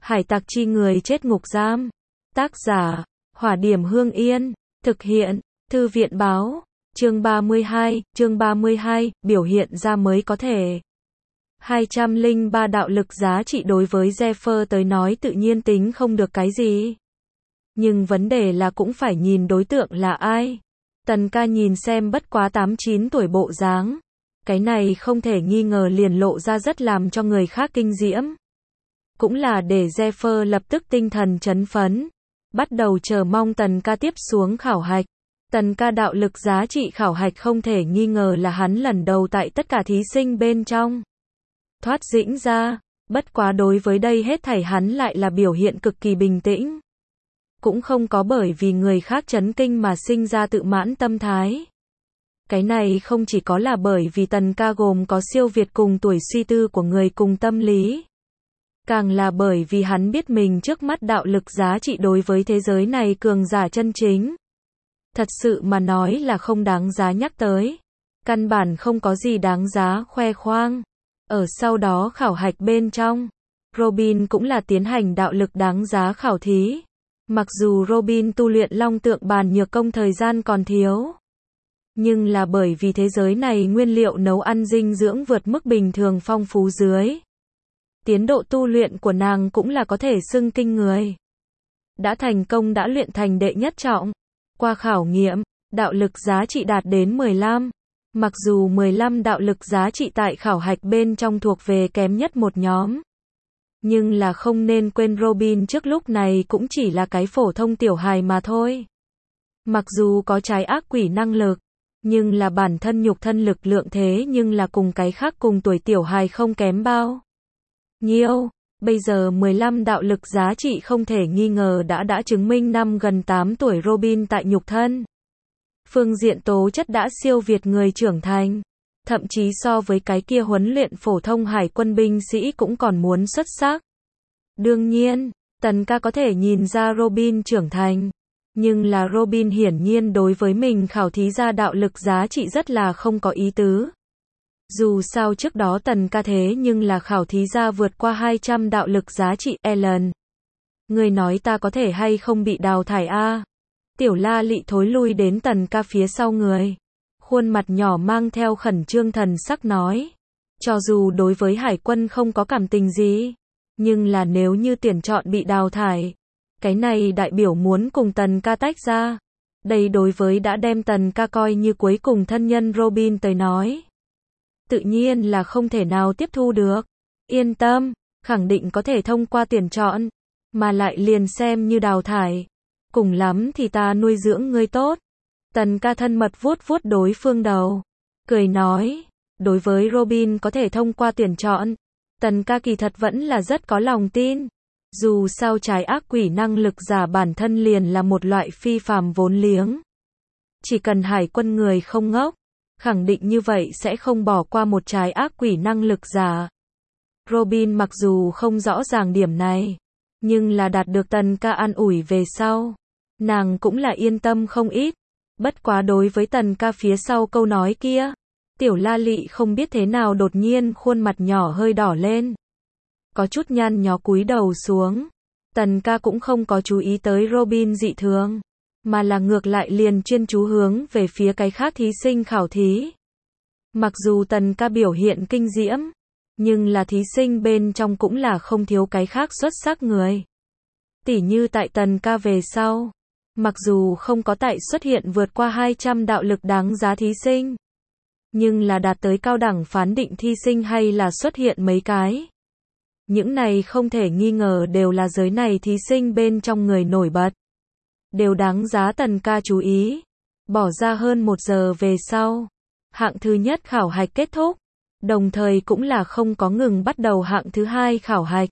Hải tặc chi người chết ngục giam. Tác giả, Hỏa Điểm Hương Yên. Thực hiện, Thư viện báo. Chương 32, biểu hiện ra mới có thể. 203 đạo lực giá trị đối với Zephyr tới nói tự nhiên tính không được cái gì. Nhưng vấn đề là cũng phải nhìn đối tượng là ai. Tần ca nhìn xem bất quá 8-9 tuổi bộ dáng. Cái này không thể nghi ngờ liền lộ ra rất làm cho người khác kinh diễm. Cũng là để Zephyr lập tức tinh thần chấn phấn. Bắt đầu chờ mong tần ca tiếp xuống khảo hạch. Tần ca đạo lực giá trị khảo hạch không thể nghi ngờ là hắn lần đầu tại tất cả thí sinh bên trong thoát dĩnh ra. Bất quá đối với đây hết thảy hắn lại là biểu hiện cực kỳ bình tĩnh. Cũng không có bởi vì người khác chấn kinh mà sinh ra tự mãn tâm thái. Cái này không chỉ có là bởi vì tần ca gồm có siêu việt cùng tuổi suy tư của người cùng tâm lý. Càng là bởi vì hắn biết mình trước mắt đạo lực giá trị đối với thế giới này cường giả chân chính. Thật sự mà nói là không đáng giá nhắc tới. Căn bản không có gì đáng giá khoe khoang. Ở sau đó khảo hạch bên trong, Robin cũng là tiến hành đạo lực đáng giá khảo thí. Mặc dù Robin tu luyện long tượng bàn nhược công thời gian còn thiếu. Nhưng là bởi vì thế giới này nguyên liệu nấu ăn dinh dưỡng vượt mức bình thường phong phú dưới. Tiến độ tu luyện của nàng cũng là có thể xưng kinh người. Đã thành công đã luyện thành đệ nhất trọng. Qua khảo nghiệm, đạo lực giá trị đạt đến 15. Mặc dù 15 đạo lực giá trị tại khảo hạch bên trong thuộc về kém nhất một nhóm. Nhưng là không nên quên Robin trước lúc này cũng chỉ là cái phổ thông tiểu hài mà thôi. Mặc dù có trái ác quỷ năng lực, nhưng là bản thân nhục thân lực lượng thế nhưng là cùng cái khác cùng tuổi tiểu hài không kém bao nhiêu. Bây giờ 15 đạo lực giá trị không thể nghi ngờ đã chứng minh năm gần 8 tuổi Robin tại nhục thân. Phương diện tố chất đã siêu việt người trưởng thành. Thậm chí so với cái kia huấn luyện phổ thông hải quân binh sĩ cũng còn muốn xuất sắc. Đương nhiên, tần ca có thể nhìn ra Robin trưởng thành. Nhưng là Robin hiển nhiên đối với mình khảo thí ra đạo lực giá trị rất là không có ý tứ. Dù sao trước đó tần ca thế nhưng là khảo thí ra vượt qua 200 đạo lực giá trị. Ellen, người nói ta có thể hay không bị đào thải a? Tiểu La Lị thối lui đến tần ca phía sau người. Khuôn mặt nhỏ mang theo khẩn trương thần sắc nói. Cho dù đối với hải quân không có cảm tình gì. Nhưng là nếu như tuyển chọn bị đào thải. Cái này đại biểu muốn cùng tần ca tách ra. Đây đối với đã đem tần ca coi như cuối cùng thân nhân Robin tới nói. Tự nhiên là không thể nào tiếp thu được. Yên tâm, khẳng định có thể thông qua tuyển chọn. Mà lại liền xem như đào thải. Cùng lắm thì ta nuôi dưỡng ngươi tốt. Tần ca thân mật vuốt vuốt đối phương đầu. Cười nói. Đối với Robin có thể thông qua tuyển chọn. Tần ca kỳ thật vẫn là rất có lòng tin. Dù sao trái ác quỷ năng lực giả bản thân liền là một loại phi phàm vốn liếng. Chỉ cần hải quân người không ngốc. Khẳng định như vậy sẽ không bỏ qua một trái ác quỷ năng lực giả. Robin mặc dù không rõ ràng điểm này. Nhưng là đạt được tần ca an ủi về sau. Nàng cũng là yên tâm không ít. Bất quá đối với tần ca phía sau câu nói kia. Tiểu La Lị không biết thế nào đột nhiên khuôn mặt nhỏ hơi đỏ lên. Có chút nhăn nhó cúi đầu xuống. Tần ca cũng không có chú ý tới Robin dị thường. Mà là ngược lại liền chuyên chú hướng về phía cái khác thí sinh khảo thí. Mặc dù tần ca biểu hiện kinh diễm. Nhưng là thí sinh bên trong cũng là không thiếu cái khác xuất sắc người. Tỉ như tại tần ca về sau. Mặc dù không có tại xuất hiện vượt qua 200 đạo lực đáng giá thí sinh. Nhưng là đạt tới cao đẳng phán định thi sinh hay là xuất hiện mấy cái. Những này không thể nghi ngờ đều là giới này thí sinh bên trong người nổi bật. Đều đáng giá tần ca chú ý. Bỏ ra hơn 1 giờ về sau. Hạng thứ nhất khảo hạch kết thúc. Đồng thời cũng là không có ngừng bắt đầu hạng thứ hai khảo hạch.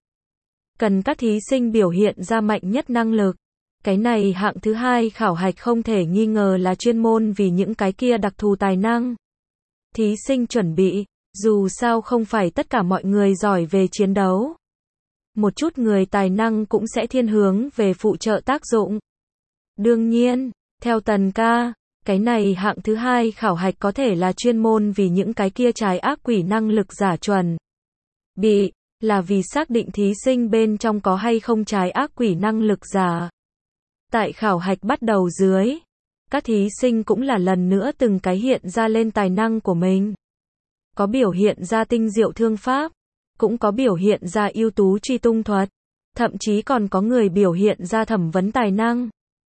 Cần các thí sinh biểu hiện ra mạnh nhất năng lực. Cái này hạng thứ hai khảo hạch không thể nghi ngờ là chuyên môn vì những cái kia đặc thù tài năng. Thí sinh chuẩn bị, dù sao không phải tất cả mọi người giỏi về chiến đấu. Một chút người tài năng cũng sẽ thiên hướng về phụ trợ tác dụng. Đương nhiên, theo tần ca, cái này hạng thứ hai khảo hạch có thể là chuyên môn vì những cái kia trái ác quỷ năng lực giả chuẩn bị. là vì xác định thí sinh bên trong có hay không trái ác quỷ năng lực giả. Tại khảo hạch bắt đầu dưới, các thí sinh cũng là lần nữa từng cái hiện ra lên tài năng của mình. Có biểu hiện ra tinh diệu thương pháp, cũng có biểu hiện ra ưu tú truy tung thuật, thậm chí còn có người biểu hiện ra thẩm vấn tài năng.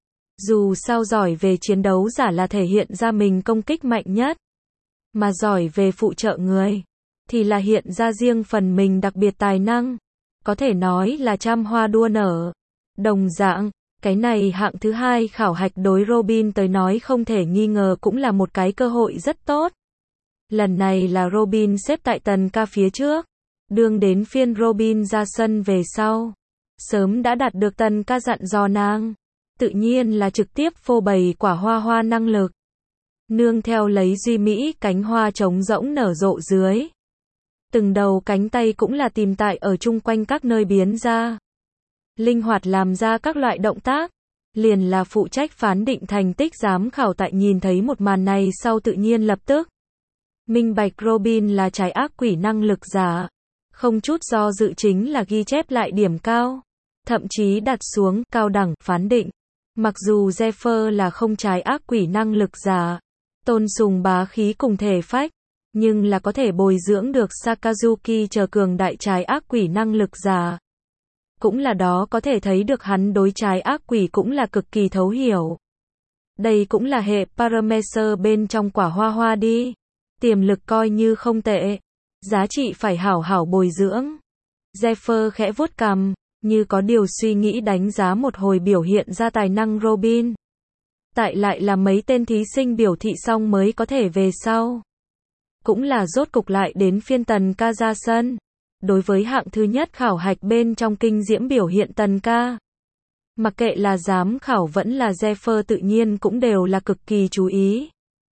Dù sao giỏi về chiến đấu giả là thể hiện ra mình công kích mạnh nhất, mà giỏi về phụ trợ người, thì là hiện ra riêng phần mình đặc biệt tài năng. Có thể nói là trăm hoa đua nở. Đồng dạng, cái này hạng thứ hai khảo hạch đối Robin tới nói không thể nghi ngờ cũng là một cái cơ hội rất tốt. Lần này là Robin xếp tại Tần Ca phía trước. Đương đến phiên Robin ra sân về sau, sớm đã đạt được Tần Ca dặn dò nàng. Tự nhiên là trực tiếp phô bày quả hoa hoa năng lực. Nương theo lấy duy mỹ cánh hoa trống rỗng nở rộ dưới. Từng đầu cánh tay cũng là tìm tại ở chung quanh các nơi biến ra. Linh hoạt làm ra các loại động tác. Liền là phụ trách phán định thành tích giám khảo tại nhìn thấy một màn này sau tự nhiên lập tức minh bạch Robin là trái ác quỷ năng lực giả. Không chút do dự chính là ghi chép lại điểm cao. Thậm chí đặt xuống cao đẳng phán định. Mặc dù Zephyr là không trái ác quỷ năng lực giả, tôn sùng bá khí cùng thể phách, nhưng là có thể bồi dưỡng được Sakazuki chờ cường đại trái ác quỷ năng lực giả. Cũng là đó có thể thấy được hắn đối trái ác quỷ cũng là cực kỳ thấu hiểu. Đây cũng là hệ parameter bên trong quả hoa hoa đi. Tiềm lực coi như không tệ. Giá trị phải hảo hảo bồi dưỡng. Zephyr khẽ vuốt cằm, như có điều suy nghĩ đánh giá một hồi biểu hiện ra tài năng Robin. Tại lại là mấy tên thí sinh biểu thị xong mới có thể về sau. Cũng là rốt cục lại đến phiên Tần Ca ra sân. Đối với hạng thứ nhất khảo hạch bên trong kinh diễm biểu hiện Tần Ca. Mặc kệ là giám khảo vẫn là Zephyr tự nhiên cũng đều là cực kỳ chú ý.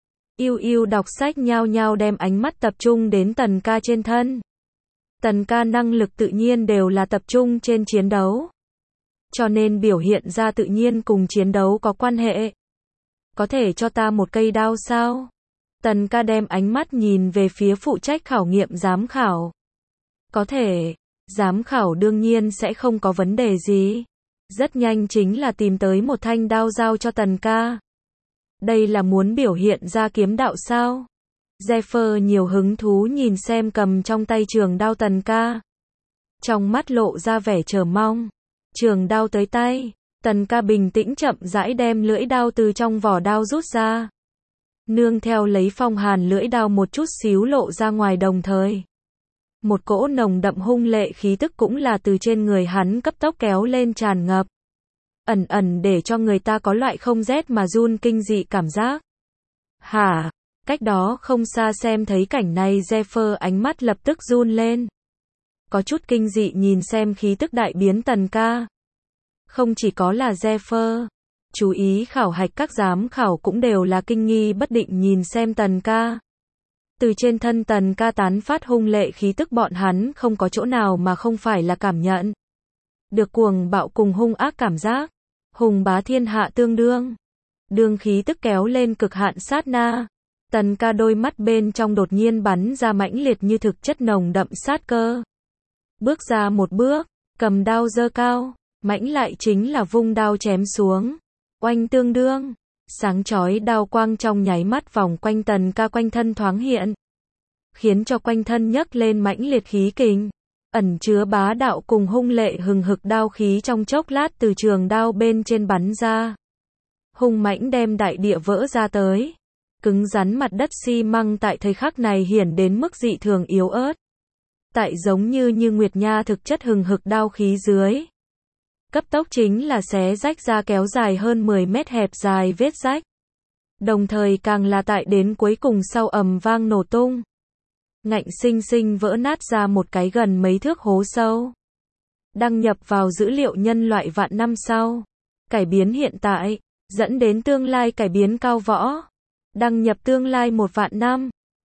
Yêu đọc sách nhao nhao đem ánh mắt tập trung đến Tần Ca trên thân. Tần Ca năng lực tự nhiên đều là tập trung trên chiến đấu. Cho nên biểu hiện ra tự nhiên cùng chiến đấu có quan hệ. Có thể cho ta một cây đao sao? Tần Ca đem ánh mắt nhìn về phía phụ trách khảo nghiệm giám khảo. Có thể, giám khảo đương nhiên sẽ không có vấn đề gì. Rất nhanh chính là tìm tới một thanh đao giao cho Tần Ca. Đây là muốn biểu hiện ra kiếm đạo sao? Zephyr nhiều hứng thú nhìn xem cầm trong tay trường đao Tần Ca. Trong mắt lộ ra vẻ chờ mong. Trường đao tới tay, Tần Ca bình tĩnh chậm rãi đem lưỡi đao từ trong vỏ đao rút ra. Nương theo lấy phong hàn lưỡi đao một chút xíu lộ ra ngoài đồng thời. Một cỗ nồng đậm hung lệ khí tức cũng là từ trên người hắn cấp tốc kéo lên tràn ngập. Ẩn ẩn để cho người ta có loại không rét mà run kinh dị cảm giác. Hả? Cách đó không xa xem thấy cảnh này Zephyr ánh mắt lập tức run lên. Có chút kinh dị nhìn xem khí tức đại biến Tần Ca. Không chỉ có là Zephyr, chú ý khảo hạch các giám khảo cũng đều là kinh nghi bất định nhìn xem Tần Ca. Từ trên thân Tần Ca tán phát hung lệ khí tức bọn hắn không có chỗ nào mà không phải là cảm nhận. Được cuồng bạo cùng hung ác cảm giác. Hùng bá thiên hạ tương đương. Đương khí tức kéo lên cực hạn sát na. Tần Ca đôi mắt bên trong đột nhiên bắn ra mãnh liệt như thực chất nồng đậm sát cơ. Bước ra một bước, cầm đao giơ cao, mãnh lại chính là vung đao chém xuống. Oanh tương đương, sáng chói đao quang trong nháy mắt vòng quanh Tần Ca quanh thân thoáng hiện. Khiến cho quanh thân nhấc lên mãnh liệt khí kình. Ẩn chứa bá đạo cùng hung lệ hừng hực đao khí trong chốc lát từ trường đao bên trên bắn ra. Hung mãnh đem đại địa vỡ ra tới. Cứng rắn mặt đất xi măng tại thời khắc này hiển đến mức dị thường yếu ớt. Tại giống như nguyệt nha thực chất hừng hực đao khí dưới. Cấp tốc chính là xé rách ra kéo dài hơn 10 mét hẹp dài vết rách. Đồng thời càng là tại đến cuối cùng sau ầm vang nổ tung. Ngạnh sinh sinh vỡ nát ra một cái gần mấy thước hố sâu. Đăng nhập vào dữ liệu nhân loại vạn năm sau. Cải biến hiện tại, dẫn đến tương lai cải biến cao võ. Đăng nhập tương lai 1 vạn năm.